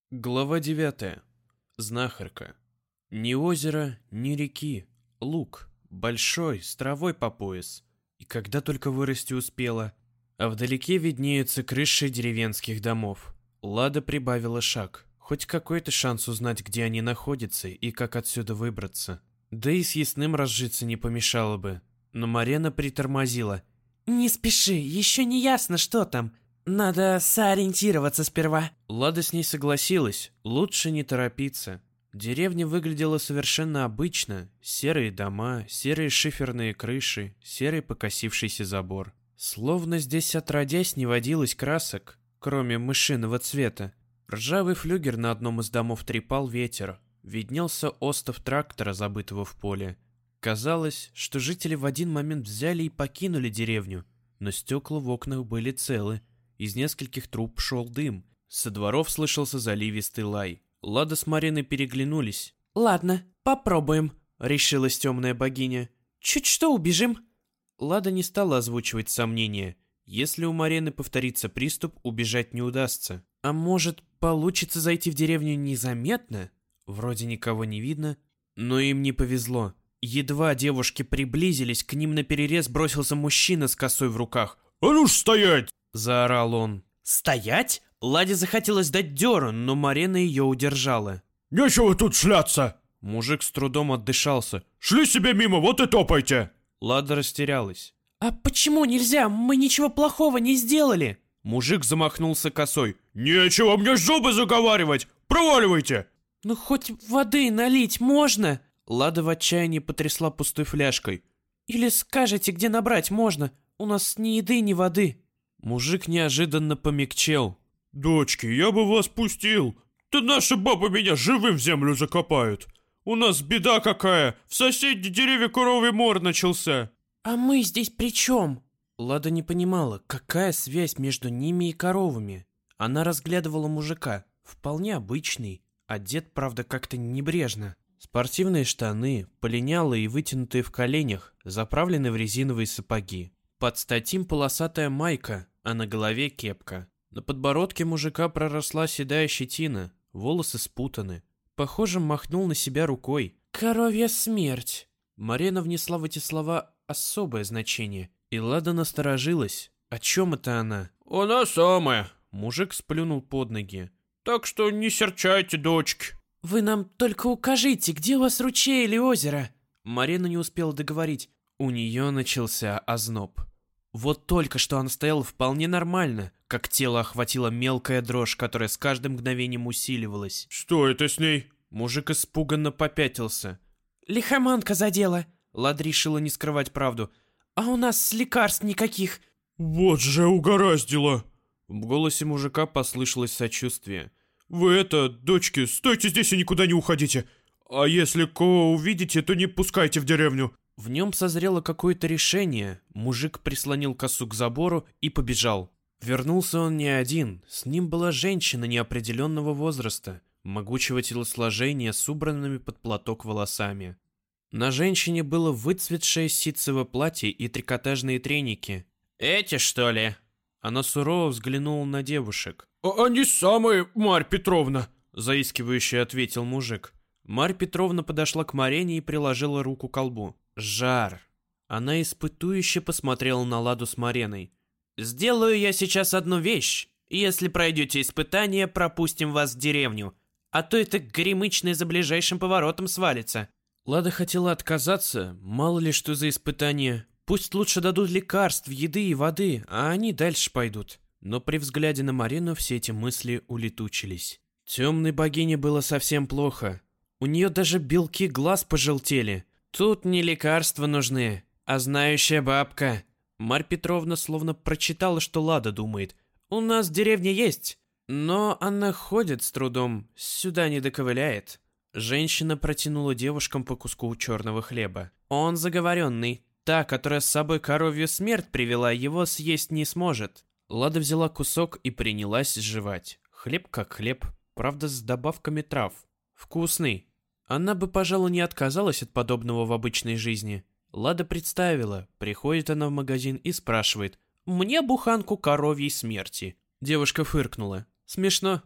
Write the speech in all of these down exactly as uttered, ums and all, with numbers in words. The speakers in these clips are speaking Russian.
Глава девятая. Знахарка. Ни озера, ни реки. Луг. Большой, с травой по пояс. И когда только вырасти успела. А вдалеке виднеются крыши деревенских домов. Лада прибавила шаг. Хоть какой-то шанс узнать, где они находятся и как отсюда выбраться. Да и с ясным разжиться не помешало бы. Но Марена притормозила. «Не спеши, еще не ясно, что там. Надо сориентироваться сперва». Лада с ней согласилась. Лучше не торопиться. Деревня выглядела совершенно обычно. Серые дома, серые шиферные крыши, серый покосившийся забор. Словно здесь отродясь не водилось красок, кроме мышиного цвета. Ржавый флюгер на одном из домов трепал ветер. Виднелся остов трактора, забытого в поле. Казалось, что жители в один момент взяли и покинули деревню, но стекла в окнах были целы. Из нескольких труб шел дым. Со дворов слышался заливистый лай. Лада с Мариной переглянулись. «Ладно, попробуем», — решилась темная богиня. «Чуть что убежим». Лада не стала озвучивать сомнения. Если у Марины повторится приступ, убежать не удастся. А может, получится зайти в деревню незаметно? Вроде никого не видно. Но им не повезло. Едва девушки приблизились, к ним наперерез бросился мужчина с косой в руках. «А ну ж стоять!» — заорал он. «Стоять?» Ладе захотелось дать дёру, но Марина ее удержала. «Нечего тут шляться!» Мужик с трудом отдышался. «Шли себе мимо, вот и топайте!» Лада растерялась. «А почему нельзя? Мы ничего плохого не сделали!» Мужик замахнулся косой. «Нечего мне зубы заговаривать! Проваливайте!» «Ну хоть воды налить можно?» Лада в отчаянии потрясла пустой фляжкой. «Или скажете, где набрать можно? У нас ни еды, ни воды». Мужик неожиданно помягчел. «Дочки, я бы вас пустил. Да наши бабы меня живым в землю закопают. У нас беда какая, в соседней дереве коровий мор начался». «А мы здесь при чем?» Лада не понимала, какая связь между ними и коровами. Она разглядывала мужика, вполне обычный, одет, правда, как-то небрежно. Спортивные штаны, полинялые и вытянутые в коленях, заправлены в резиновые сапоги. Под статим полосатая майка, а на голове кепка. На подбородке мужика проросла седая щетина, волосы спутаны. Похоже, махнул на себя рукой. «Коровья смерть». Марина внесла в эти слова особое значение, и Лада насторожилась. О чем это она? «Она самая». Мужик сплюнул под ноги. «Так что не серчайте, дочки». «Вы нам только укажите, где у вас ручей или озеро?» Марина не успела договорить. У нее начался озноб. Вот только что она стояла вполне нормально, как тело охватила мелкая дрожь, которая с каждым мгновением усиливалась. «Что это с ней?» Мужик испуганно попятился. «Лихоманка задела». Лада решила не скрывать правду. «А у нас лекарств никаких». «Вот же угораздило». В голосе мужика послышалось сочувствие. «Вы это, дочки, стойте здесь и никуда не уходите. А если кого увидите, то не пускайте в деревню». В нем созрело какое-то решение. Мужик прислонил косу к забору и побежал. Вернулся он не один. С ним была женщина неопределенного возраста, могучего телосложения с убранными под платок волосами. На женщине было выцветшее ситцевое платье и трикотажные треники. «Эти, что ли?» Она сурово взглянула на девушек. А «Они самые, Марь Петровна», — заискивающе ответил мужик. Марь Петровна подошла к Марине и приложила руку к колбу. Жар. Она испытующе посмотрела на Ладу с Мариной. «Сделаю я сейчас одну вещь. Если пройдете испытание, пропустим вас в деревню. А то это горемычное за ближайшим поворотом свалится». Лада хотела отказаться, мало ли что за испытание. Пусть лучше дадут лекарств, еды и воды, а они дальше пойдут. Но при взгляде на Марину все эти мысли улетучились. Темной богине было совсем плохо. У нее даже белки глаз пожелтели. Тут не лекарства нужны, а знающая бабка. Марь Петровна словно прочитала, что Лада думает. «У нас в деревне есть, но она ходит с трудом, сюда не доковыляет». Женщина протянула девушкам по куску черного хлеба. «Он заговоренный. Та, которая с собой коровью смерть привела, его съесть не сможет». Лада взяла кусок и принялась жевать. Хлеб как хлеб, правда с добавками трав. Вкусный. Она бы, пожалуй, не отказалась от подобного в обычной жизни. Лада представила, приходит она в магазин и спрашивает: «Мне буханку коровьей смерти». Девушка фыркнула. «Смешно».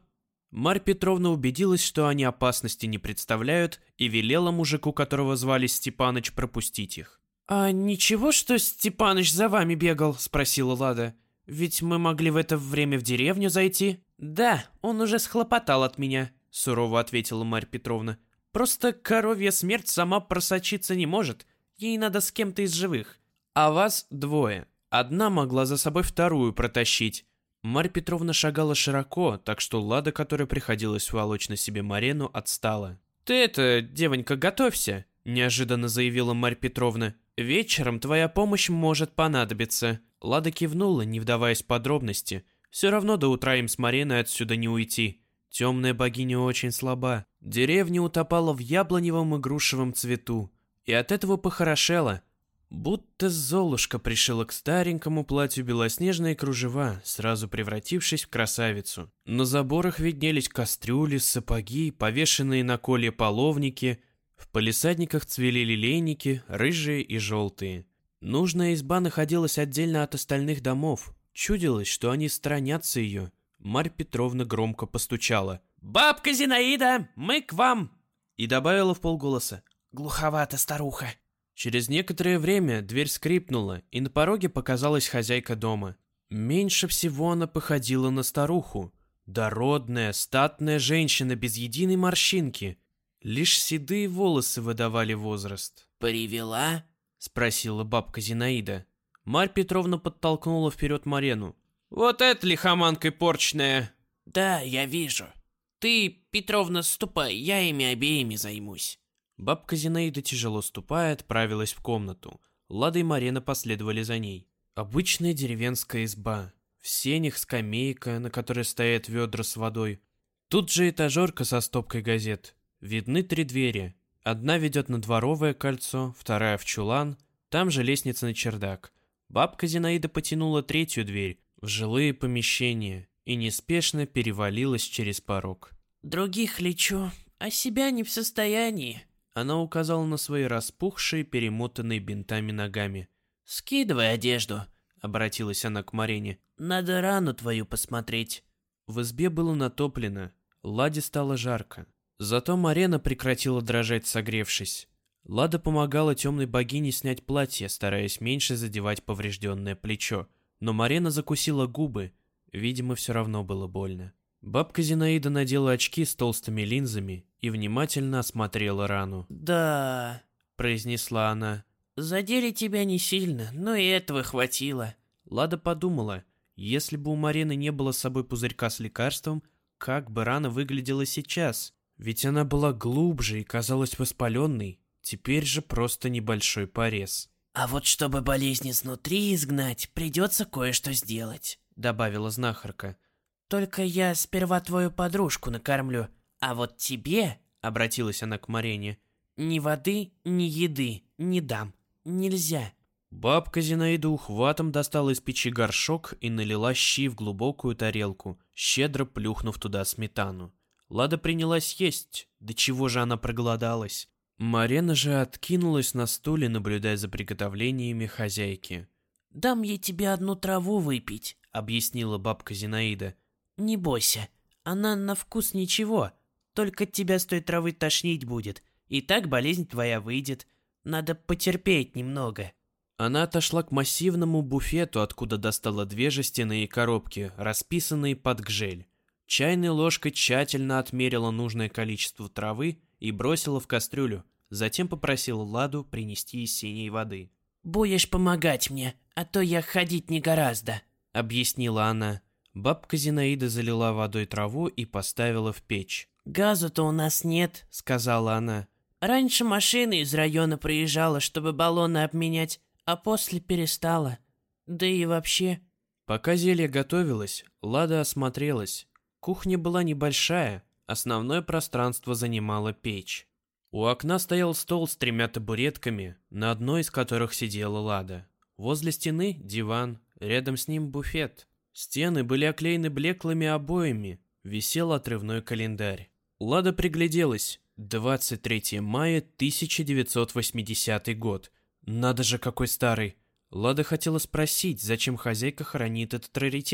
Марь Петровна убедилась, что они опасности не представляют, и велела мужику, которого звали Степаныч, пропустить их. «А ничего, что Степаныч за вами бегал?» – спросила Лада. «Ведь мы могли в это время в деревню зайти». «Да, он уже схлопотал от меня», – сурово ответила Марь Петровна. «Просто коровья смерть сама просочиться не может. Ей надо с кем-то из живых. А вас двое. Одна могла за собой вторую протащить». Марь Петровна шагала широко, так что Лада, которая приходилось волочь на себе Марену, отстала. «Ты это, девонька, готовься», – неожиданно заявила Марь Петровна. «Вечером твоя помощь может понадобиться». Лада кивнула, не вдаваясь в подробности. Все равно до утра им с Мареной отсюда не уйти. Темная богиня очень слаба. Деревня утопала в яблоневом и грушевом цвету. И от этого похорошела. Будто Золушка пришила к старенькому платью белоснежные кружева, сразу превратившись в красавицу. На заборах виднелись кастрюли, сапоги, повешенные на колья половники. В палисадниках цвели лилейники, рыжие и желтые. Нужная изба находилась отдельно от остальных домов. Чудилось, что они сторонятся ее. Марь Петровна громко постучала. «Бабка Зинаида, мы к вам!» И добавила вполголоса. «Глуховата старуха». Через некоторое время дверь скрипнула, и на пороге показалась хозяйка дома. Меньше всего она походила на старуху. Дородная, статная женщина без единой морщинки. Лишь седые волосы выдавали возраст. «Привела?» — спросила бабка Зинаида. Марь Петровна подтолкнула вперед Марену. «Вот это лихоманка порчная!» «Да, я вижу. Ты, Петровна, ступай, я ими обеими займусь». Бабка Зинаида, тяжело ступая, отправилась в комнату. Лада и Марена последовали за ней. Обычная деревенская изба. В сенях скамейка, на которой стоят ведра с водой. Тут же этажерка со стопкой газет. Видны три двери. Одна ведет на дворовое кольцо, вторая в чулан. Там же лестница на чердак. Бабка Зинаида потянула третью дверь в жилые помещения и неспешно перевалилась через порог. «Других лечу, а себя не в состоянии». Она указала на свои распухшие, перемотанные бинтами ногами. «Скидывай одежду», — обратилась она к Марене. «Надо рану твою посмотреть». В избе было натоплено. Ладе стало жарко. Зато Марена прекратила дрожать, согревшись. Лада помогала темной богине снять платье, стараясь меньше задевать поврежденное плечо. Но Марена закусила губы. Видимо, все равно было больно. Бабка Зинаида надела очки с толстыми линзами и внимательно осмотрела рану. «Да», — произнесла она. «задели тебя не сильно, но и этого хватило». Лада подумала, если бы у Марены не было с собой пузырька с лекарством, как бы рана выглядела сейчас? Ведь она была глубже и казалась воспаленной. Теперь же просто небольшой порез. «А вот чтобы болезнь изнутри изгнать, придется кое-что сделать», — добавила знахарка. «Только я сперва твою подружку накормлю, а вот тебе, — обратилась она к Марене, — ни воды, ни еды не дам. Нельзя». Бабка Зинаида ухватом достала из печи горшок и налила щи в глубокую тарелку, щедро плюхнув туда сметану. Лада принялась есть, до чего же она проголодалась. Марена же откинулась на стуле, наблюдая за приготовлениями хозяйки. «Дам ей тебе одну траву выпить», — объяснила бабка Зинаида. «Не бойся, она на вкус ничего, только тебя с той травы тошнить будет, и так болезнь твоя выйдет. Надо потерпеть немного». Она отошла к массивному буфету, откуда достала две жестяные коробки, расписанные под гжель. Чайной ложкой тщательно отмерила нужное количество травы и бросила в кастрюлю, затем попросила Ладу принести из синей воды. «Будешь помогать мне, а то я ходить не гораздо», — объяснила она. Бабка Зинаида залила водой траву и поставила в печь. «Газу-то у нас нет», — сказала она. «Раньше машина из района приезжала, чтобы баллоны обменять, а после перестала. Да и вообще...» Пока зелье готовилось, Лада осмотрелась. Кухня была небольшая, основное пространство занимала печь. У окна стоял стол с тремя табуретками, на одной из которых сидела Лада. Возле стены диван, рядом с ним буфет. Стены были оклеены блеклыми обоями, висел отрывной календарь. Лада пригляделась. двадцать третьего мая тысяча девятьсот восьмидесятый год. Надо же, какой старый. Лада хотела спросить, зачем хозяйка хранит этот раритет,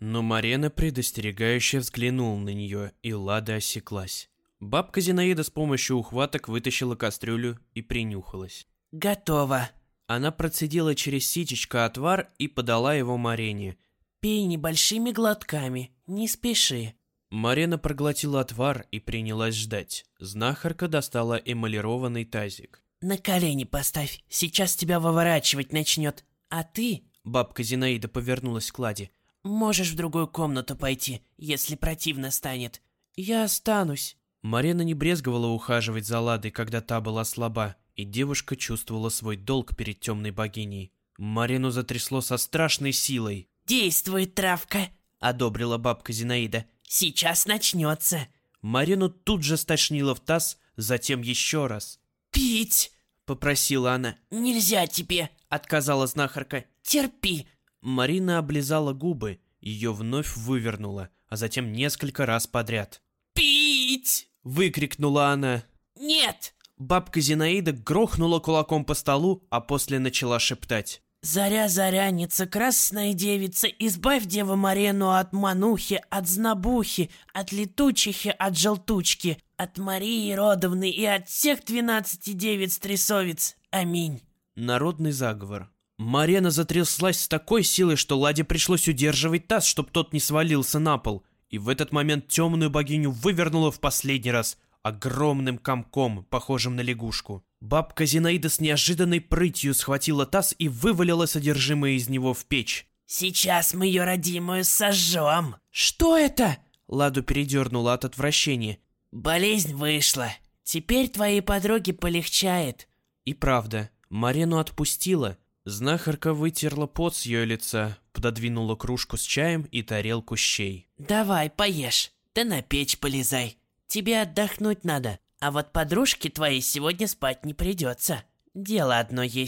Но Марена предостерегающе взглянула на нее, и Лада осеклась. Бабка Зинаида с помощью ухваток вытащила кастрюлю и принюхалась. Готово. Она процедила через ситечко отвар и подала его Марене. Пей небольшими глотками, не спеши. Марена проглотила отвар и принялась ждать. Знахарка достала эмалированный тазик. На колени поставь, сейчас тебя выворачивать начнет. А ты, бабка Зинаида повернулась к Ладе, можешь в другую комнату пойти, если противно станет. Я останусь. Марена не брезговала ухаживать за Ладой, когда та была слаба, и девушка чувствовала свой долг перед темной богиней. Марену затрясло со страшной силой. «Действует травка», — одобрила бабка Зинаида. «Сейчас начнется». Марену тут же стошнило в таз, затем еще раз. «Пить!» — попросила она. «Нельзя тебе!» — отказала знахарка. «Терпи!» Марина облизала губы, ее вновь вывернула, а затем несколько раз подряд. «Пить!» — выкрикнула она. «Нет!» Бабка Зинаида грохнула кулаком по столу, а после начала шептать. «Заря, заряница, красная девица, избавь деву Марену от манухи, от знобухи, от летучихи, от желтучки, от Марии Родовны и от всех двенадцати девиц-трясовиц. Аминь». Народный заговор. Марена затряслась с такой силой, что Ладе пришлось удерживать таз, чтоб тот не свалился на пол. И в этот момент темную богиню вывернула в последний раз огромным комком, похожим на лягушку. Бабка Зинаида с неожиданной прытью схватила таз и вывалила содержимое из него в печь. «Сейчас мы ее родимую сожжем!» «Что это?» Ладу передернула от отвращения. «Болезнь вышла. Теперь твоей подруге полегчает». И правда, Марену отпустила. Знахарка вытерла пот с ее лица, пододвинула кружку с чаем и тарелку щей. «Давай, поешь, да на печь полезай. Тебе отдохнуть надо, а вот подружке твоей сегодня спать не придется. Дело одно есть».